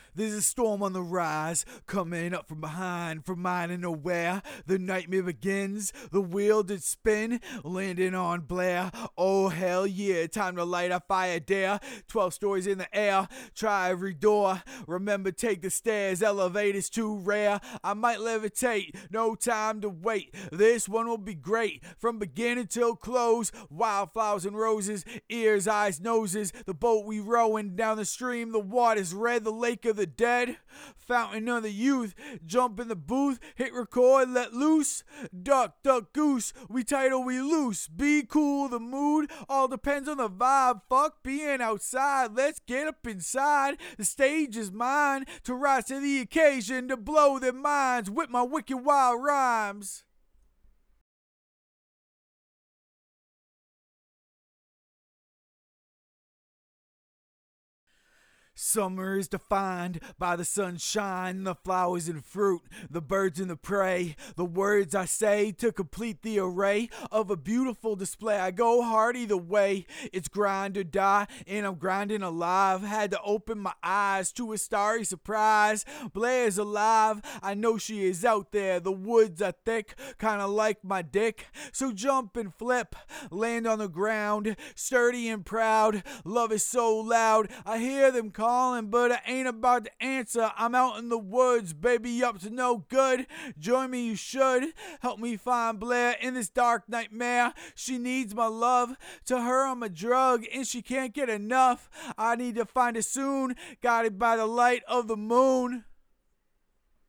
There's a storm on the rise, coming up from behind, from mine and nowhere. The nightmare begins, the wheel did spin, landing on Blair. Oh hell yeah, time to light a fire dare. 12 stories in the air, try every door. Remember, take the stairs, elevators too rare. I might levitate, no time to wait. This one will be great, from beginning till close. Wildflowers and roses, ears, eyes, noses. The boat we rowing down the stream, the water's red, the lake of the dead. Fountain of the youth, jump in the booth, hit record, let loose. Duck, duck, goose, we tight or we loose. Be cool, the mood, all depends on the vibe. Fuck being outside, let's get up inside. The stage is mine, to rise to the occasion, to blow their minds with my wicked wild rhymes. Summer is defined by the sunshine, the flowers and fruit, the birds and the prey. The words I say to complete the array of a beautiful display. I go hard either way. It's grind or die, and I'm grinding alive. Had to open my eyes to a starry surprise. Blair's alive, I know she is out there. The woods are thick, kinda like my dick. So jump and flip, land on the ground, sturdy and proud. Love is so loud, I hear them calling, but I ain't about to answer. I'm out in the woods, baby, up to no good. Join me, you should. Help me find Blair in this dark nightmare. She needs my love. To her, I'm a drug, and she can't get enough. I need to find her soon, guided by the light of the moon.